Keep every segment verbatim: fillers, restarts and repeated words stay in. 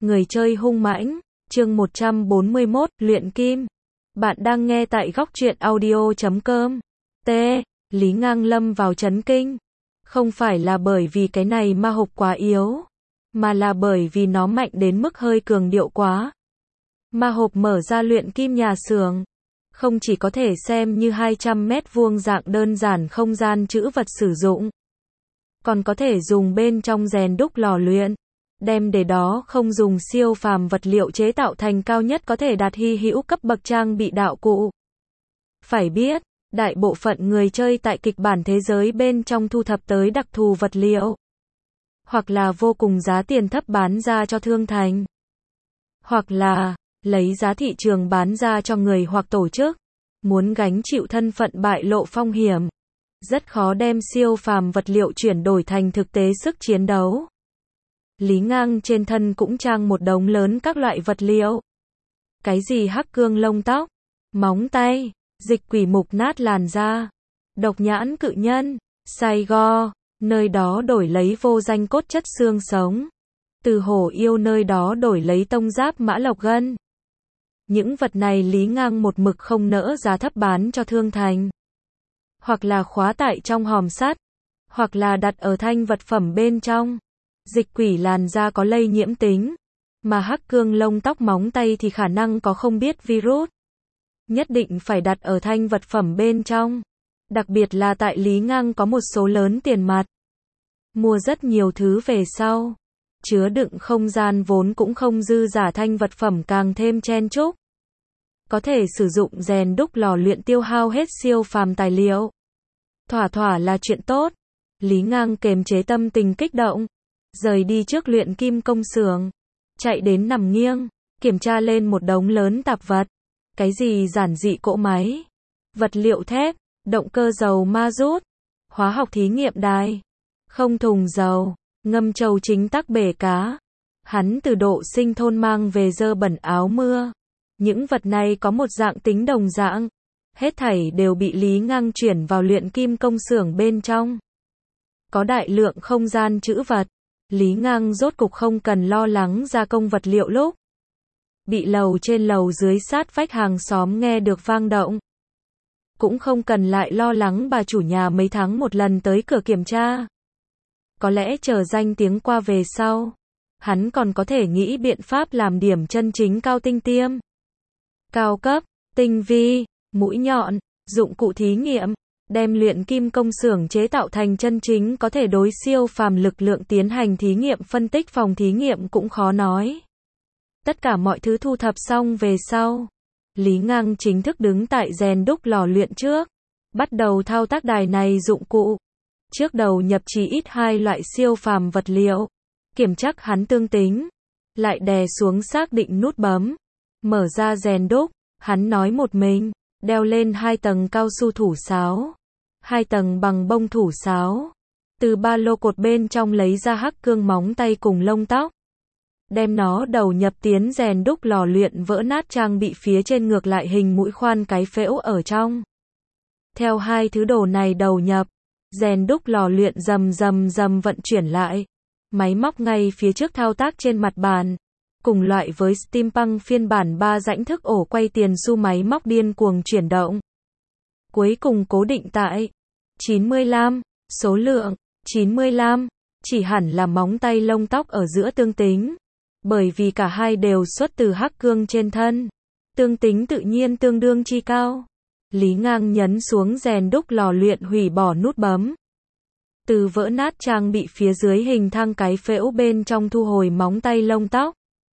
Người chơi hung mãnh, chương một trăm bốn mươi mốt, luyện kim. Bạn đang nghe tại góc truyện audio chấm com. T. Lý Ngang lâm vào chấn kinh. Không phải là bởi vì cái này ma hộp quá yếu, mà là bởi vì nó mạnh đến mức hơi cường điệu quá. Ma hộp mở ra luyện kim nhà xưởng, không chỉ có thể xem như hai trăm mét vuông dạng đơn giản không gian trữ vật sử dụng, còn có thể dùng bên trong rèn đúc lò luyện, đem để đó không dùng siêu phàm vật liệu chế tạo thành cao nhất có thể đạt hy hữu cấp bậc trang bị đạo cụ. Phải biết, đại bộ phận người chơi tại kịch bản thế giới bên trong thu thập tới đặc thù vật liệu, hoặc là vô cùng giá tiền thấp bán ra cho thương thành, hoặc là lấy giá thị trường bán ra cho người hoặc tổ chức, muốn gánh chịu thân phận bại lộ phong hiểm. Rất khó đem siêu phàm vật liệu chuyển đổi thành thực tế sức chiến đấu. Lý Ngang trên thân cũng trang một đống lớn các loại vật liệu. Cái gì hắc cương lông tóc, móng tay, dịch quỷ mục nát làn da, độc nhãn cự nhân, sai go, nơi đó đổi lấy vô danh cốt chất xương sống. Từ hổ yêu nơi đó đổi lấy tông giáp mã lộc gân. Những vật này Lý Ngang một mực không nỡ giá thấp bán cho thương thành, hoặc là khóa tại trong hòm sắt, hoặc là đặt ở thanh vật phẩm bên trong. Dịch quỷ làn da có lây nhiễm tính, mà hắc cương lông tóc móng tay thì khả năng có không biết virus. Nhất định phải đặt ở thanh vật phẩm bên trong. Đặc biệt là tại Lý Ngang có một số lớn tiền mặt, mua rất nhiều thứ về sau, chứa đựng không gian vốn cũng không dư giả, thanh vật phẩm càng thêm chen chúc. Có thể sử dụng rèn đúc lò luyện tiêu hao hết siêu phàm tài liệu. Thỏa thỏa là chuyện tốt. Lý Ngang kềm chế tâm tình kích động, rời đi trước luyện kim công xưởng, chạy đến nằm nghiêng, kiểm tra lên một đống lớn tạp vật. Cái gì giản dị cỗ máy, vật liệu thép, động cơ dầu ma rút, hóa học thí nghiệm đài, không thùng dầu, ngâm trầu chính tắc bể cá. Hắn từ độ sinh thôn mang về dơ bẩn áo mưa. Những vật này có một dạng tính đồng dạng. Hết thảy đều bị Lý Ngang chuyển vào luyện kim công xưởng bên trong. Có đại lượng không gian trữ vật. Lý Ngang rốt cục không cần lo lắng gia công vật liệu lúc bị lầu trên lầu dưới sát vách hàng xóm nghe được vang động. Cũng không cần lại lo lắng bà chủ nhà mấy tháng một lần tới cửa kiểm tra. Có lẽ chờ danh tiếng qua về sau, hắn còn có thể nghĩ biện pháp làm điểm chân chính cao tinh tiêm, cao cấp, tinh vi, mũi nhọn, dụng cụ thí nghiệm, đem luyện kim công xưởng chế tạo thành chân chính có thể đối siêu phàm lực lượng tiến hành thí nghiệm phân tích. Phòng thí nghiệm cũng khó nói. Tất cả mọi thứ thu thập xong về sau, Lý Ngang chính thức đứng tại rèn đúc lò luyện trước, bắt đầu thao tác đài này dụng cụ. Trước đầu nhập chỉ ít hai loại siêu phàm vật liệu, kiểm tra hắn tương tính, lại đè xuống xác định nút bấm, mở ra rèn đúc. Hắn nói một mình, đeo lên hai tầng cao su thủ sáo, hai tầng bằng bông thủ sáo, từ ba lô cột bên trong lấy ra hắc cương móng tay cùng lông tóc, đem nó đầu nhập tiến rèn đúc lò luyện vỡ nát trang bị phía trên, ngược lại hình mũi khoan cái phễu ở trong. Theo hai thứ đồ này đầu nhập, rèn đúc lò luyện rầm rầm rầm vận chuyển lại. Máy móc ngay phía trước thao tác trên mặt bàn, cùng loại với Steampunk phiên bản ba rãnh thức ổ quay tiền xu, máy móc điên cuồng chuyển động. Cuối cùng cố định tại chín mươi lăm, số lượng chín mươi lăm, chỉ hẳn là móng tay lông tóc ở giữa tương tính, bởi vì cả hai đều xuất từ hắc cương trên thân, tương tính tự nhiên tương đương chi cao. Lý Ngang nhấn xuống rèn đúc lò luyện, hủy bỏ nút bấm. Từ vỡ nát trang bị phía dưới hình thang cái phễu bên trong thu hồi móng tay lông tóc.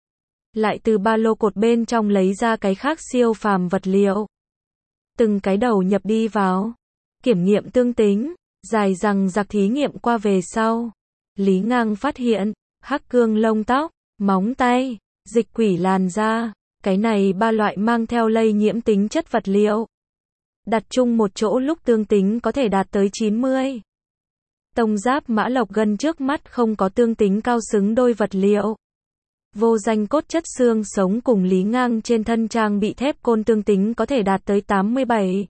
Lại từ ba lô cột bên trong lấy ra cái khác siêu phàm vật liệu. Từng cái đầu nhập đi vào, kiểm nghiệm tương tính, dài dằng dặc thí nghiệm qua về sau. Lý Ngang phát hiện, hắc cương lông tóc, móng tay, dịch quỷ làn da, cái này ba loại mang theo lây nhiễm tính chất vật liệu, đặt chung một chỗ lúc tương tính có thể đạt tới chín mươi. Tông giáp mã lộc gân trước mắt không có tương tính cao xứng đôi vật liệu. Vô danh cốt chất xương sống cùng Lý Ngang trên thân trang bị thép côn tương tính có thể đạt tới tám mươi bảy.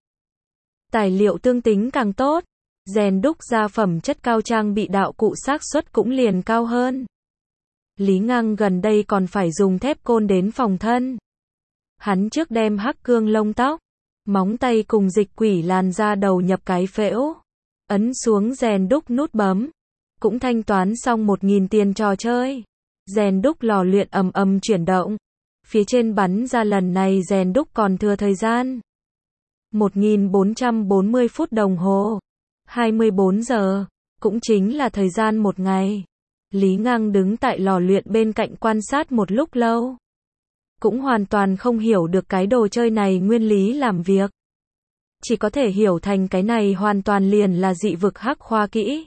Tài liệu tương tính càng tốt, rèn đúc ra phẩm chất cao trang bị đạo cụ xác suất cũng liền cao hơn. Lý Ngang gần đây còn phải dùng thép côn đến phòng thân. Hắn trước đem hắc cương lông tóc, móng tay cùng dịch quỷ làn da đầu nhập cái phễu, ấn xuống rèn đúc nút bấm, cũng thanh toán xong một nghìn tiền trò chơi. Rèn đúc lò luyện ầm ầm chuyển động, phía trên bắn ra lần này rèn đúc còn thừa thời gian một nghìn bốn trăm bốn mươi phút đồng hồ, hai mươi bốn giờ, cũng chính là thời gian một ngày. Lý Ngang đứng tại lò luyện bên cạnh quan sát một lúc lâu, cũng hoàn toàn không hiểu được cái đồ chơi này nguyên lý làm việc. Chỉ có thể hiểu thành cái này hoàn toàn liền là dị vực hắc khoa kỹ.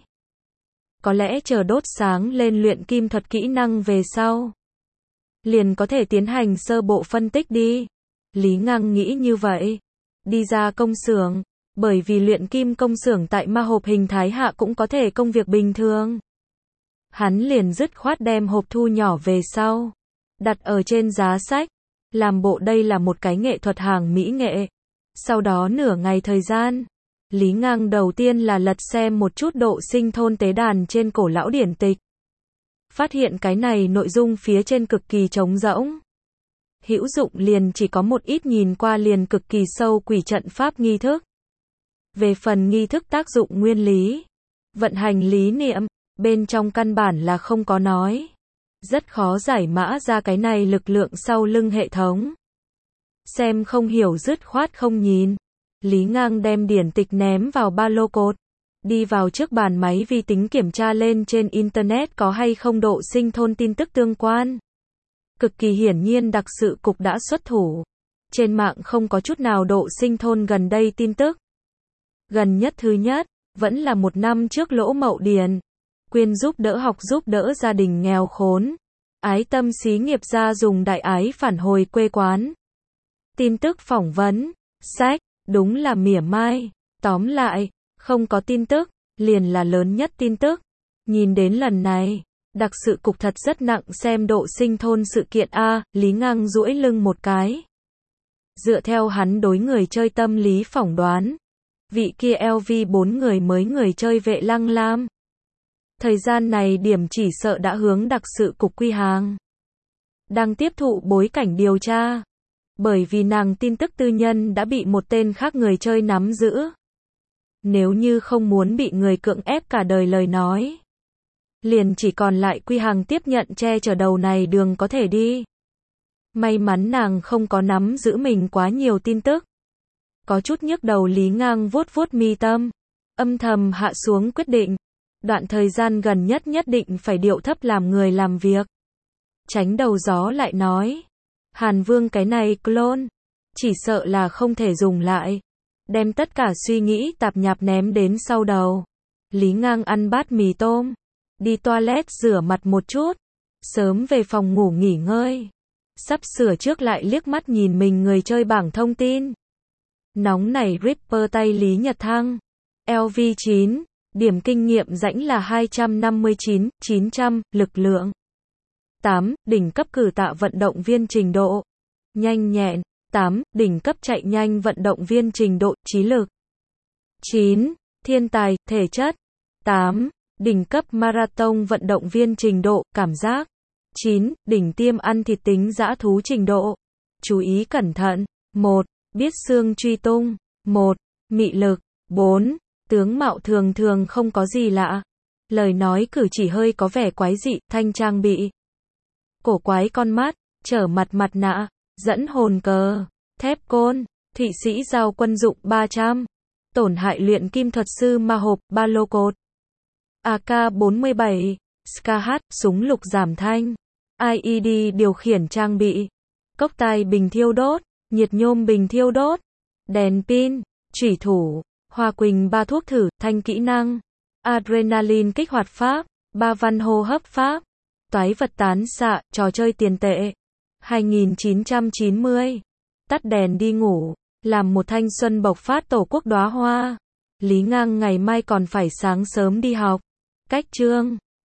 Có lẽ chờ đốt sáng lên luyện kim thuật kỹ năng về sau, liền có thể tiến hành sơ bộ phân tích đi. Lý Ngang nghĩ như vậy. Đi ra công xưởng, bởi vì luyện kim công xưởng tại ma hộp hình thái hạ cũng có thể công việc bình thường. Hắn liền dứt khoát đem hộp thu nhỏ về sau, đặt ở trên giá sách, làm bộ đây là một cái nghệ thuật hàng mỹ nghệ. Sau đó nửa ngày thời gian, Lý Ngang đầu tiên là lật xem một chút độ sinh thôn tế đàn trên cổ lão điển tịch. Phát hiện cái này nội dung phía trên cực kỳ trống rỗng. Hữu dụng liền chỉ có một ít nhìn qua liền cực kỳ sâu quỷ trận pháp nghi thức. Về phần nghi thức tác dụng nguyên lý, vận hành lý niệm, bên trong căn bản là không có nói. Rất khó giải mã ra cái này lực lượng sau lưng hệ thống. Xem không hiểu dứt khoát không nhìn. Lý Ngang đem điển tịch ném vào ba lô cột, đi vào trước bàn máy vi tính kiểm tra lên trên internet có hay không độ sinh thôn tin tức tương quan. Cực kỳ hiển nhiên đặc sự cục đã xuất thủ. Trên mạng không có chút nào độ sinh thôn gần đây tin tức. Gần nhất thứ nhất, vẫn là một năm trước Lỗ Mậu Điền. Quyên giúp đỡ học giúp đỡ gia đình nghèo khốn. Ái tâm xí nghiệp gia dùng đại ái phản hồi quê quán. Tin tức phỏng vấn, sách, đúng là mỉa mai. Tóm lại, không có tin tức, liền là lớn nhất tin tức. Nhìn đến lần này, đặc sự cục thật rất nặng xem độ sinh thôn sự kiện A, Lý Ngang duỗi lưng một cái. Dựa theo hắn đối người chơi tâm lý phỏng đoán, vị kia L V bốn người mới người chơi vệ lăng lam. Thời gian này điểm chỉ sợ đã hướng đặc sự cục quy hàng. Đang tiếp thụ bối cảnh điều tra. Bởi vì nàng tin tức tư nhân đã bị một tên khác người chơi nắm giữ. Nếu như không muốn bị người cưỡng ép cả đời lời nói, liền chỉ còn lại quy hàng tiếp nhận che chở đầu này đường có thể đi. May mắn nàng không có nắm giữ mình quá nhiều tin tức. Có chút nhức đầu Lý Ngang vuốt vuốt mi tâm, âm thầm hạ xuống quyết định. Đoạn thời gian gần nhất nhất định phải điệu thấp làm người làm việc. Tránh đầu gió lại nói, Hàn Vương cái này clone, chỉ sợ là không thể dùng lại. Đem tất cả suy nghĩ tạp nhạp ném đến sau đầu. Lý Ngang ăn bát mì tôm, đi toilet rửa mặt một chút, sớm về phòng ngủ nghỉ ngơi. Sắp sửa trước lại liếc mắt nhìn mình người chơi bảng thông tin. Nóng nảy Ripper tay Lý Nhật Thăng. L V chín, điểm kinh nghiệm rãnh là hai trăm năm mươi chín, chín trăm, lực lượng tám, đỉnh cấp cử tạ vận động viên trình độ nhanh nhẹn. tám, đỉnh cấp chạy nhanh vận động viên trình độ trí lực. chín, thiên tài thể chất. tám, đỉnh cấp marathon vận động viên trình độ cảm giác. chín, đỉnh tiêm ăn thịt tính dã thú trình độ. Chú ý cẩn thận. một, biết xương truy tung. một, mị lực. bốn, tướng mạo thường thường không có gì lạ. Lời nói cử chỉ hơi có vẻ quái dị, thanh trang bị cổ quái con mắt, trở mặt mặt nạ, dẫn hồn cờ, thép côn, thụy sĩ giao quân dụng ba trăm, tổn hại luyện kim thuật sư ma hộp, ba lô cột, A K bốn mươi bảy, Skahat, súng lục giảm thanh, I E D điều khiển trang bị, cốc tai bình thiêu đốt, nhiệt nhôm bình thiêu đốt, đèn pin, chủy thủ, hoa quỳnh ba thuốc thử, thanh kỹ năng, adrenaline kích hoạt pháp, ba văn hô hấp pháp, toái vật tán xạ, trò chơi tiền tệ. hai nghìn chín trăm chín mươi. Tắt đèn đi ngủ, làm một thanh xuân bộc phát tổ quốc đóa hoa. Lý Ngang ngày mai còn phải sáng sớm đi học. Cách chương